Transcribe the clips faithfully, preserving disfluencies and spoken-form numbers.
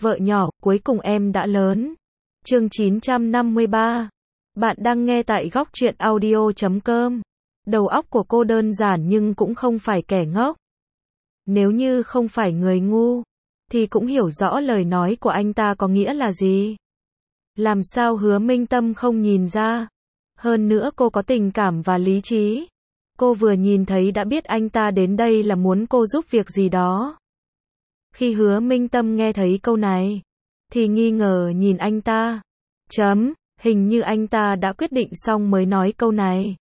Vợ nhỏ, cuối cùng em đã lớn. Chương chín trăm năm mươi ba. Bạn đang nghe tại góc truyện audio chấm com. Đầu óc của cô đơn giản nhưng cũng không phải kẻ ngốc. Nếu như không phải người ngu, thì cũng hiểu rõ lời nói của anh ta có nghĩa là gì. Làm sao Hứa Minh Tâm không nhìn ra? Hơn nữa cô có tình cảm và lý trí. Cô vừa nhìn thấy đã biết anh ta đến đây là muốn cô giúp việc gì đó. Khi Hứa Minh Tâm nghe thấy câu này, thì nghi ngờ nhìn anh ta. Chấm, hình như anh ta đã quyết định xong mới nói câu này.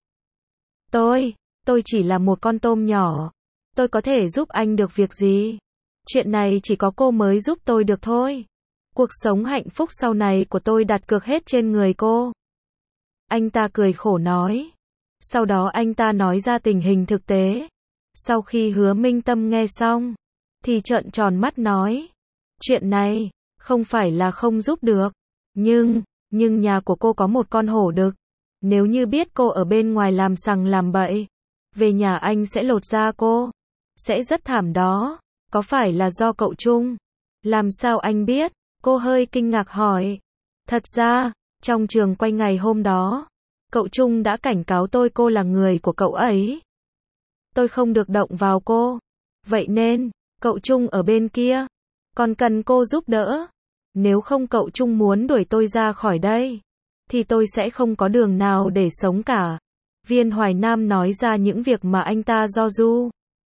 Tôi, tôi chỉ là một con tôm nhỏ. Tôi có thể giúp anh được việc gì? Chuyện này chỉ có cô mới giúp tôi được thôi. Cuộc sống hạnh phúc sau này của tôi đặt cược hết trên người cô. Anh ta cười khổ nói. Sau đó anh ta nói ra tình hình thực tế. Sau khi Hứa Minh Tâm nghe xong, thì trợn tròn mắt nói. Chuyện này, không phải là không giúp được. Nhưng, nhưng nhà của cô có một con hổ đực. Nếu như biết cô ở bên ngoài làm sằng làm bậy, về nhà anh sẽ lột da cô. Sẽ rất thảm đó. Có phải là do cậu Trung? Làm sao anh biết? Cô hơi kinh ngạc hỏi. Thật ra, trong trường quay ngày hôm đó, cậu Trung đã cảnh cáo tôi cô là người của cậu ấy. Tôi không được động vào cô. Vậy nên, cậu Trung ở bên kia, còn cần cô giúp đỡ. Nếu không cậu Trung muốn đuổi tôi ra khỏi đây, thì tôi sẽ không có đường nào để sống cả. Viên Hoài Nam nói ra những việc mà anh ta do du.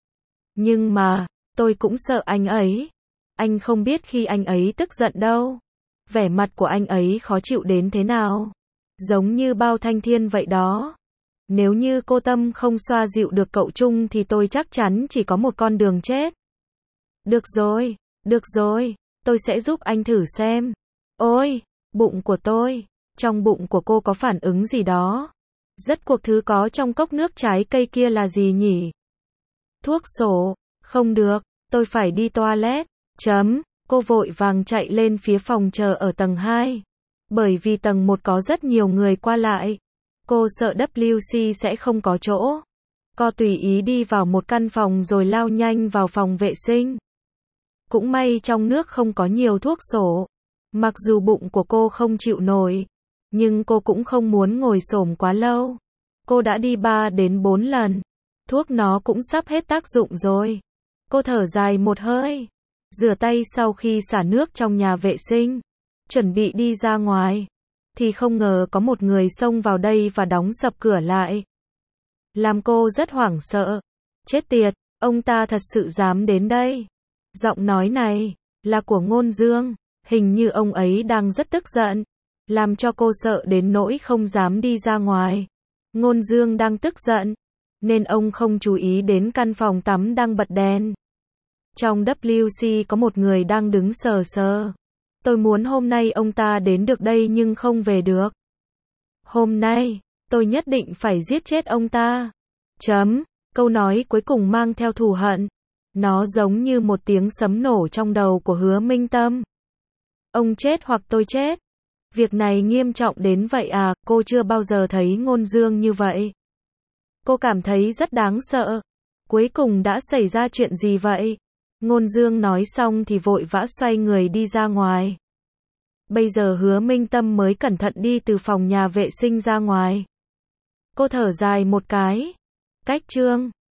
Nhưng mà, tôi cũng sợ anh ấy. Anh không biết khi anh ấy tức giận đâu. Vẻ mặt của anh ấy khó chịu đến thế nào. Giống như bao thanh thiên vậy đó. Nếu như cô Tâm không xoa dịu được cậu Trung thì tôi chắc chắn chỉ có một con đường chết. Được rồi, được rồi, tôi sẽ giúp anh thử xem. Ôi, bụng của tôi, trong bụng của cô có phản ứng gì đó. Rất cuộc thứ có trong cốc nước trái cây kia là gì nhỉ? Thuốc sổ, không được, tôi phải đi toilet. Chấm, cô vội vàng chạy lên phía phòng chờ ở tầng hai. Bởi vì tầng một có rất nhiều người qua lại. Cô sợ W C sẽ không có chỗ. Cô tùy ý đi vào một căn phòng rồi lao nhanh vào phòng vệ sinh. Cũng may trong nước không có nhiều thuốc sổ. Mặc dù bụng của cô không chịu nổi, nhưng cô cũng không muốn ngồi xổm quá lâu. Cô đã đi ba đến bốn lần. Thuốc nó cũng sắp hết tác dụng rồi. Cô thở dài một hơi. Rửa tay sau khi xả nước trong nhà vệ sinh. Chuẩn bị đi ra ngoài. Thì không ngờ có một người xông vào đây và đóng sập cửa lại. Làm cô rất hoảng sợ. Chết tiệt, ông ta thật sự dám đến đây. Giọng nói này, là của Ngôn Dương. Hình như ông ấy đang rất tức giận. Làm cho cô sợ đến nỗi không dám đi ra ngoài. Ngôn Dương đang tức giận. Nên ông không chú ý đến căn phòng tắm đang bật đèn. Trong W C có một người đang đứng sờ sờ. Tôi muốn hôm nay ông ta đến được đây nhưng không về được. Hôm nay, tôi nhất định phải giết chết ông ta. Chấm, câu nói cuối cùng mang theo thù hận. Nó giống như một tiếng sấm nổ trong đầu của Hứa Minh Tâm. Ông chết hoặc tôi chết. Việc này nghiêm trọng đến vậy à, cô chưa bao giờ thấy Ngôn Dương như vậy. Cô cảm thấy rất đáng sợ. Cuối cùng đã xảy ra chuyện gì vậy? Ngôn Dương nói xong thì vội vã xoay người đi ra ngoài. Bây giờ Hứa Minh Tâm mới cẩn thận đi từ phòng nhà vệ sinh ra ngoài. Cô thở dài một cái. Cách chương